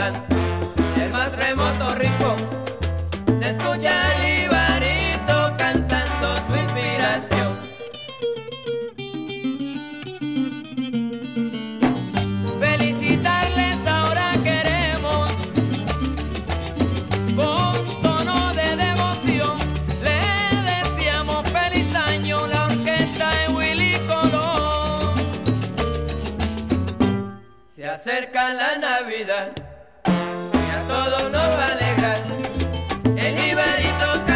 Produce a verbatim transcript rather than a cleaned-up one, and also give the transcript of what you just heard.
Sudán, el más remoto rincón, se escucha el jibarito cantando su inspiración. Felicitarles ahora queremos, con tono de devoción, le deseamos feliz año la orquesta de Willy Colón. Se acerca la Navidad y a todos nos va a alegrar el jibarito.